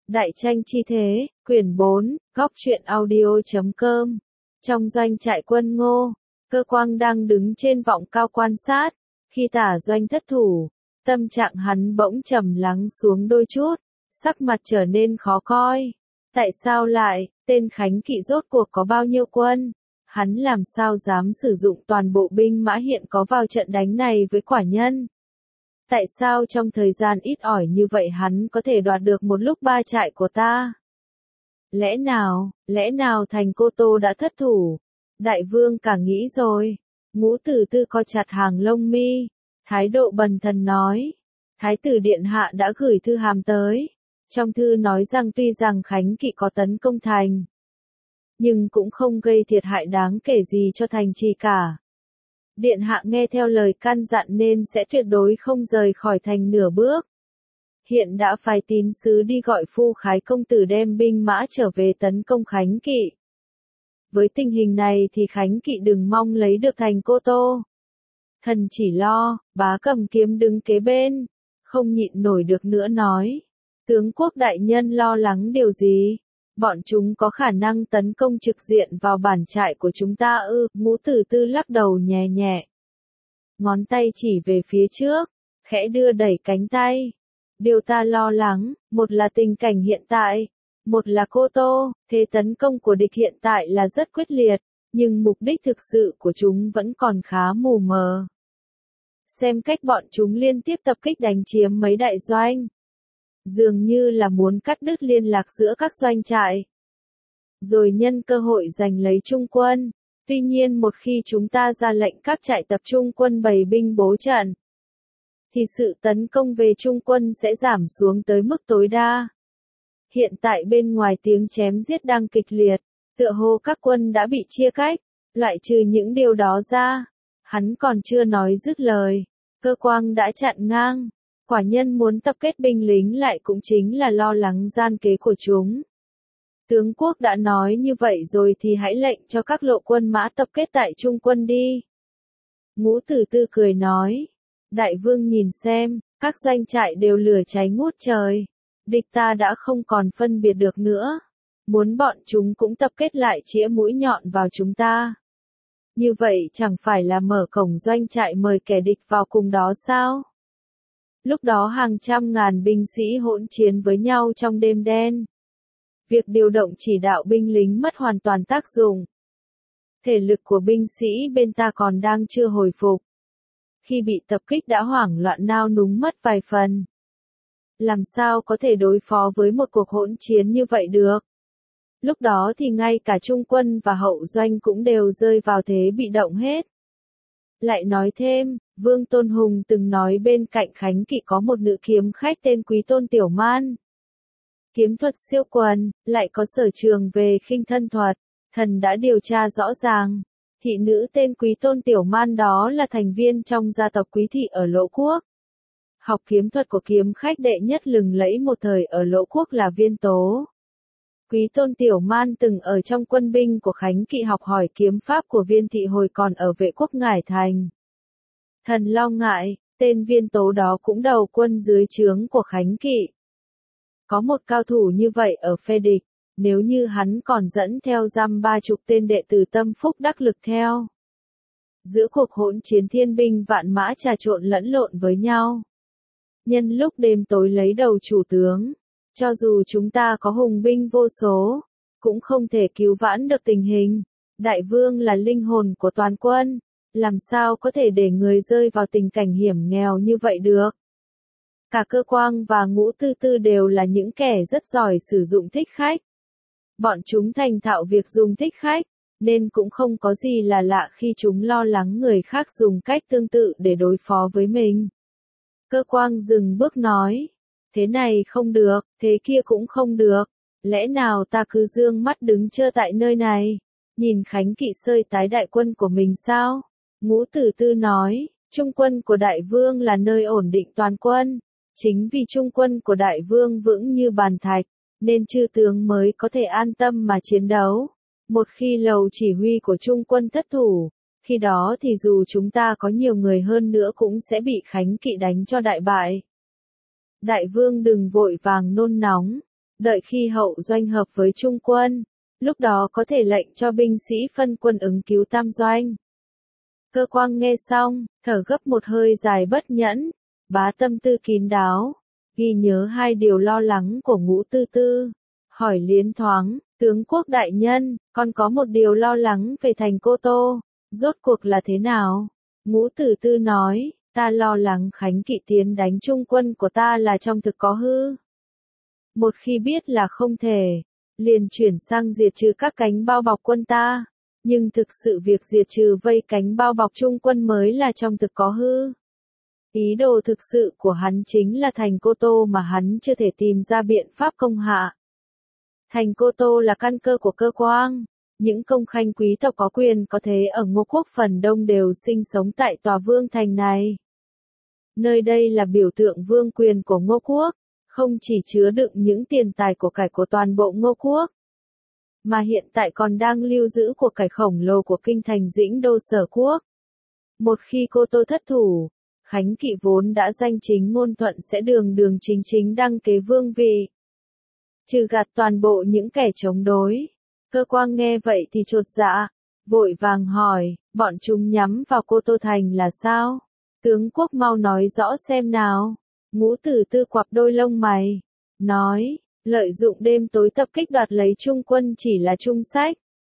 Đại tranh chi thế, quyển 4, góc truyện audio.com. Trong doanh trại quân Ngô, Cơ Quang đang đứng trên vọng cao quan sát. Khi tả doanh thất thủ, tâm trạng hắn bỗng trầm lắng xuống đôi chút, sắc mặt trở nên khó coi. Tại sao lại, tên Khánh Kỵ rốt cuộc có bao nhiêu quân? Hắn làm sao dám sử dụng toàn bộ binh mã hiện có vào trận đánh này với quả nhân? Tại sao trong thời gian ít ỏi như vậy hắn có thể đoạt được một lúc 3 trại của ta? Lẽ nào thành Cô Tô đã thất thủ? Đại vương cả nghĩ rồi. Ngũ Tử Tư co chặt hàng lông mi, thái độ bần thần nói. Thái tử điện hạ đã gửi thư hàm tới. Trong thư nói rằng tuy rằng Khánh Kỵ có tấn công thành, nhưng cũng không gây thiệt hại đáng kể gì cho thành trì cả. Điện hạ nghe theo lời căn dặn nên sẽ tuyệt đối không rời khỏi thành nửa bước. Hiện đã phái tín sứ đi gọi Phu Khái công tử đem binh mã trở về tấn công Khánh Kỵ. Với tình hình này thì Khánh Kỵ đừng mong lấy được thành Cô Tô. Thần chỉ lo, Bá Cầm Kiếm đứng kế bên, không nhịn nổi được nữa nói. Tướng quốc đại nhân lo lắng điều gì? Bọn chúng có khả năng tấn công trực diện vào bản trại của chúng ta ư? Ngũ Tử Tư lắc đầu nhẹ nhẹ. Ngón tay chỉ về phía trước, khẽ đưa đẩy cánh tay. Điều ta lo lắng, một là tình cảnh hiện tại, một là Cô Tô. Thế tấn công của địch hiện tại là rất quyết liệt, nhưng mục đích thực sự của chúng vẫn còn khá mù mờ. Xem cách bọn chúng liên tiếp tập kích đánh chiếm mấy đại doanh, dường như là muốn cắt đứt liên lạc giữa các doanh trại, rồi nhân cơ hội giành lấy trung quân. Tuy nhiên một khi chúng ta ra lệnh các trại tập trung quân bày binh bố trận, thì sự tấn công về trung quân sẽ giảm xuống tới mức tối đa. Hiện tại bên ngoài tiếng chém giết đang kịch liệt, tựa hồ các quân đã bị chia cách, loại trừ những điều đó ra. Hắn còn chưa nói dứt lời, Cơ Quang đã chặn ngang. Quả nhân muốn tập kết binh lính lại cũng chính là lo lắng gian kế của chúng. Tướng quốc đã nói như vậy rồi thì hãy lệnh cho các lộ quân mã tập kết tại trung quân đi. Ngũ Tử Tư cười nói. Đại vương nhìn xem, các doanh trại đều lửa cháy ngút trời. Địch ta đã không còn phân biệt được nữa. Muốn bọn chúng cũng tập kết lại chĩa mũi nhọn vào chúng ta. Như vậy chẳng phải là mở cổng doanh trại mời kẻ địch vào cùng đó sao? Lúc đó hàng trăm ngàn binh sĩ hỗn chiến với nhau trong đêm đen. Việc điều động chỉ đạo binh lính mất hoàn toàn tác dụng. Thể lực của binh sĩ bên ta còn đang chưa hồi phục. Khi bị tập kích đã hoảng loạn nao núng mất vài phần. Làm sao có thể đối phó với một cuộc hỗn chiến như vậy được? Lúc đó thì ngay cả trung quân và hậu doanh cũng đều rơi vào thế bị động hết. Lại nói thêm, Vương Tôn Hùng từng nói bên cạnh Khánh Kỵ có một nữ kiếm khách tên Quý Tôn Tiểu Man. Kiếm thuật siêu quần, lại có sở trường về khinh thân thuật. Thần đã điều tra rõ ràng. Thị nữ tên Quý Tôn Tiểu Man đó là thành viên trong gia tộc Quý Thị ở Lỗ Quốc. Học kiếm thuật của kiếm khách đệ nhất lừng lẫy một thời ở Lỗ Quốc là Viên Tố. Quý Tôn Tiểu Man từng ở trong quân binh của Khánh Kỵ học hỏi kiếm pháp của Viên Thị hồi còn ở Vệ Quốc Ngải Thành. Thần lo ngại, tên Viên Tố đó cũng đầu quân dưới trướng của Khánh Kỵ. Có một cao thủ như vậy ở phe địch, nếu như hắn còn dẫn theo 30 tên đệ tử tâm phúc đắc lực theo. Giữa cuộc hỗn chiến thiên binh vạn mã trà trộn lẫn lộn với nhau. Nhân lúc đêm tối lấy đầu chủ tướng. Cho dù chúng ta có hùng binh vô số, cũng không thể cứu vãn được tình hình. Đại vương là linh hồn của toàn quân, làm sao có thể để người rơi vào tình cảnh hiểm nghèo như vậy được. Cả Cơ Quang và Ngũ Tư Tư đều là những kẻ rất giỏi sử dụng thích khách. Bọn chúng thành thạo việc dùng thích khách, nên cũng không có gì là lạ khi chúng lo lắng người khác dùng cách tương tự để đối phó với mình. Cơ Quang dừng bước nói. Thế này không được, thế kia cũng không được. Lẽ nào ta cứ dương mắt đứng trơ tại nơi này, nhìn Khánh Kỵ sơi tái đại quân của mình sao? Ngũ Tử Tư nói, trung quân của đại vương là nơi ổn định toàn quân. Chính vì trung quân của đại vương vững như bàn thạch, nên chư tướng mới có thể an tâm mà chiến đấu. Một khi lầu chỉ huy của trung quân thất thủ, khi đó thì dù chúng ta có nhiều người hơn nữa cũng sẽ bị Khánh Kỵ đánh cho đại bại. Đại vương đừng vội vàng nôn nóng. Đợi khi hậu doanh hợp với trung quân, lúc đó có thể lệnh cho binh sĩ phân quân ứng cứu tam doanh. Cơ Quang nghe xong, thở gấp một hơi dài bất nhẫn, bá tâm tư kín đáo, ghi nhớ hai điều lo lắng của Ngũ Tư Tư. Hỏi liến thoáng, tướng quốc đại nhân, con có một điều lo lắng về thành Cô Tô, rốt cuộc là thế nào? Ngũ Tử Tư nói, ta lo lắng Khánh Kỵ tiến đánh trung quân của ta là trong thực có hư. Một khi biết là không thể, liền chuyển sang diệt trừ các cánh bao bọc quân ta, nhưng thực sự việc diệt trừ vây cánh bao bọc trung quân mới là trong thực có hư. Ý đồ thực sự của hắn chính là thành Cô Tô mà hắn chưa thể tìm ra biện pháp công hạ. Thành Cô Tô là căn cơ của Cơ Quang, những công khanh quý tộc có quyền có thế ở Ngô Quốc phần đông đều sinh sống tại tòa vương thành này. Nơi đây là biểu tượng vương quyền của Ngô Quốc, không chỉ chứa đựng những tiền tài của cải của toàn bộ Ngô Quốc, mà hiện tại còn đang lưu giữ của cải khổng lồ của kinh thành Dĩnh Đô Sở Quốc. Một khi Cô Tô thất thủ, Khánh Kỵ vốn đã danh chính ngôn thuận sẽ đường đường chính chính đăng kế vương vị, trừ gạt toàn bộ những kẻ chống đối. Cơ Quang nghe vậy thì chột dạ, vội vàng hỏi, bọn chúng nhắm vào Cô Tô thành là sao? Tướng quốc mau nói rõ xem nào. Ngũ Tử Tư quặp đôi lông mày, nói, lợi dụng đêm tối tập kích đoạt lấy trung quân chỉ là trung sách.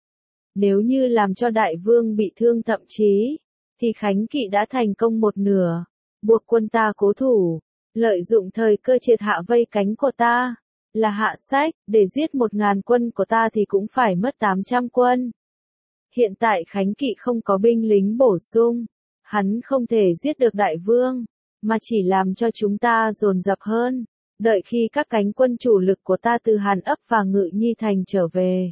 Nếu như làm cho đại vương bị thương thậm chí, thì Khánh Kỵ đã thành công một nửa, buộc quân ta cố thủ, lợi dụng thời cơ triệt hạ vây cánh của ta, là hạ sách, để giết 1000 quân của ta thì cũng phải mất 800 quân. Hiện tại Khánh Kỵ không có binh lính bổ sung, hắn không thể giết được đại vương, mà chỉ làm cho chúng ta dồn dập hơn, đợi khi các cánh quân chủ lực của ta từ Hàn Ấp và Ngự Nhi Thành trở về.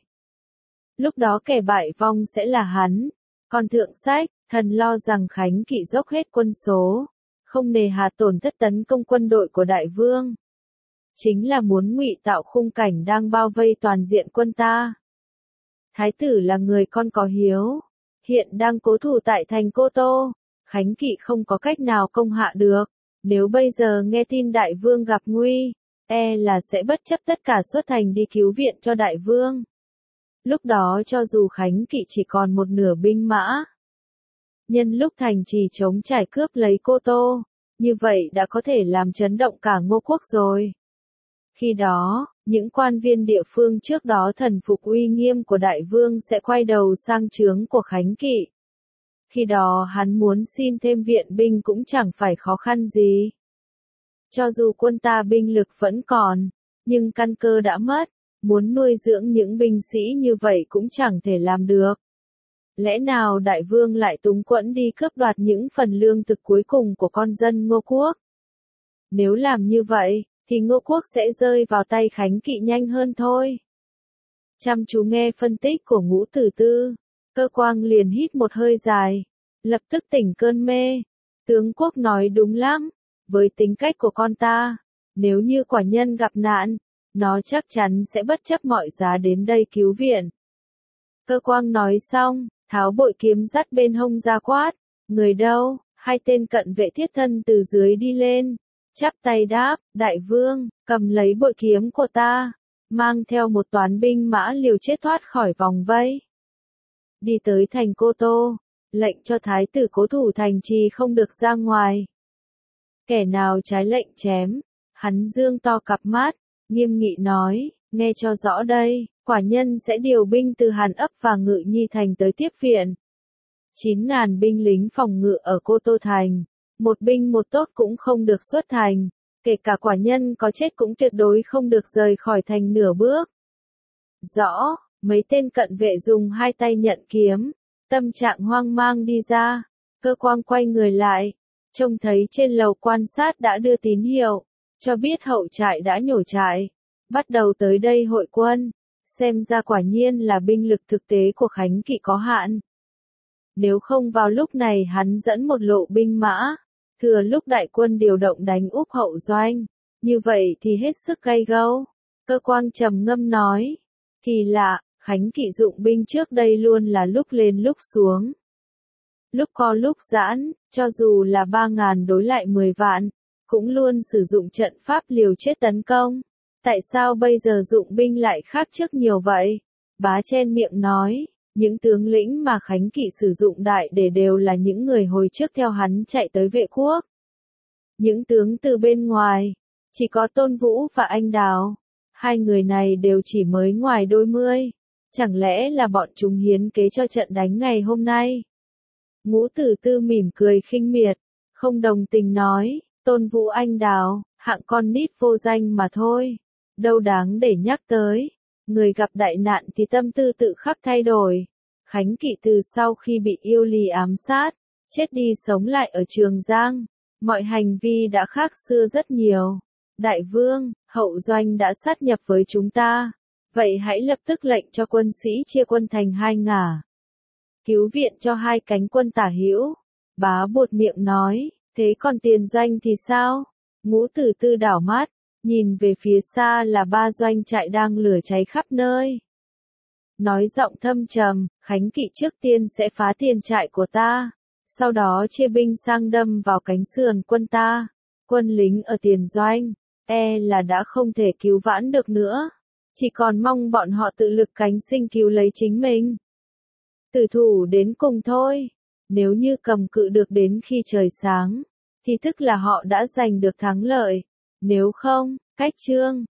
Lúc đó kẻ bại vong sẽ là hắn, còn thượng sách, thần lo rằng Khánh Kỵ dốc hết quân số, không nề hà tổn thất tấn công quân đội của đại vương. Chính là muốn ngụy tạo khung cảnh đang bao vây toàn diện quân ta. Thái tử là người con có hiếu, hiện đang cố thủ tại thành Cô Tô, Khánh Kỵ không có cách nào công hạ được, nếu bây giờ nghe tin đại vương gặp nguy, là sẽ bất chấp tất cả xuất thành đi cứu viện cho đại vương. Lúc đó cho dù Khánh Kỵ chỉ còn một nửa binh mã, nhân lúc thành trì chống trải cướp lấy Cô Tô, như vậy đã có thể làm chấn động cả Ngô Quốc rồi. Khi đó, những quan viên địa phương trước đó thần phục uy nghiêm của đại vương sẽ quay đầu sang trướng của Khánh Kỵ. Khi đó hắn muốn xin thêm viện binh cũng chẳng phải khó khăn gì. Cho dù quân ta binh lực vẫn còn, nhưng căn cơ đã mất, muốn nuôi dưỡng những binh sĩ như vậy cũng chẳng thể làm được. Lẽ nào đại vương lại túng quẫn đi cướp đoạt những phần lương thực cuối cùng của con dân Ngô Quốc? Nếu làm như vậy, thì Ngô Quốc sẽ rơi vào tay Khánh Kỵ nhanh hơn thôi. Chăm chú nghe phân tích của Ngũ Tử Tư, Cơ Quang liền hít một hơi dài, lập tức tỉnh cơn mê. Tướng quốc nói đúng lắm, với tính cách của con ta, nếu như quả nhân gặp nạn, nó chắc chắn sẽ bất chấp mọi giá đến đây cứu viện. Cơ Quang nói xong, tháo bội kiếm dắt bên hông ra quát, người đâu? Hai tên cận vệ thiết thân từ dưới đi lên, chắp tay đáp, đại vương, cầm lấy bội kiếm của ta, mang theo một toán binh mã liều chết thoát khỏi vòng vây. Đi tới thành Cô Tô, lệnh cho thái tử cố thủ thành trì không được ra ngoài. Kẻ nào trái lệnh chém, hắn dương to cặp mắt, nghiêm nghị nói, nghe cho rõ đây, quả nhân sẽ điều binh từ Hàn Ấp và Ngự Nhi Thành tới tiếp viện. 9.000 binh lính phòng ngự ở Cô Tô Thành, một binh một tốt cũng không được xuất thành, kể cả quả nhân có chết cũng tuyệt đối không được rời khỏi thành nửa bước. Rõ, mấy tên cận vệ dùng hai tay nhận kiếm, tâm trạng hoang mang đi ra. Cơ Quang quay người lại, trông thấy trên lầu quan sát đã đưa tín hiệu, cho biết hậu trại đã nhổ trại, bắt đầu tới đây hội quân. Xem ra quả nhiên là binh lực thực tế của Khánh Kỵ có hạn. Nếu không vào lúc này hắn dẫn một lộ binh mã, thừa lúc đại quân điều động đánh úp hậu doanh, như vậy thì hết sức gay gâu. Cơ Quang trầm ngâm nói, kỳ lạ, Khánh Kỵ dụng binh trước đây luôn là lúc lên lúc xuống, lúc co lúc giãn, cho dù là 3.000 đối lại 10 vạn, cũng luôn sử dụng trận pháp liều chết tấn công. Tại sao bây giờ dụng binh lại khác trước nhiều vậy? Bá chen miệng nói, những tướng lĩnh mà Khánh Kỵ sử dụng đại để đều là những người hồi trước theo hắn chạy tới vệ quốc. Những tướng từ bên ngoài, chỉ có Tôn Vũ và anh Đào. Hai người này đều chỉ mới ngoài đôi mươi. Chẳng lẽ là bọn chúng hiến kế cho trận đánh ngày hôm nay? Ngũ Tử Tư mỉm cười khinh miệt, không đồng tình nói, Tôn Vũ anh Đào, hạng con nít vô danh mà thôi. Đâu đáng để nhắc tới. Người gặp đại nạn thì tâm tư tự khắc thay đổi. Khánh Kỵ từ sau khi bị yêu lì ám sát, chết đi sống lại ở Trường Giang. Mọi hành vi đã khác xưa rất nhiều. Đại vương, hậu doanh đã sát nhập với chúng ta. Vậy hãy lập tức lệnh cho quân sĩ chia quân thành hai ngả. Cứu viện cho hai cánh quân tả hữu. Bá buột miệng nói, thế còn tiền doanh thì sao? Ngũ Tử Tư đảo mắt, nhìn về phía xa là ba doanh trại đang lửa cháy khắp nơi. Nói giọng thâm trầm, Khánh Kỵ trước tiên sẽ phá tiền trại của ta, sau đó chia binh sang đâm vào cánh sườn quân ta. Quân lính ở tiền doanh, là đã không thể cứu vãn được nữa. Chỉ còn mong bọn họ tự lực cánh sinh cứu lấy chính mình. Tử thủ đến cùng thôi. Nếu như cầm cự được đến khi trời sáng, thì tức là họ đã giành được thắng lợi. Nếu không, cách chương.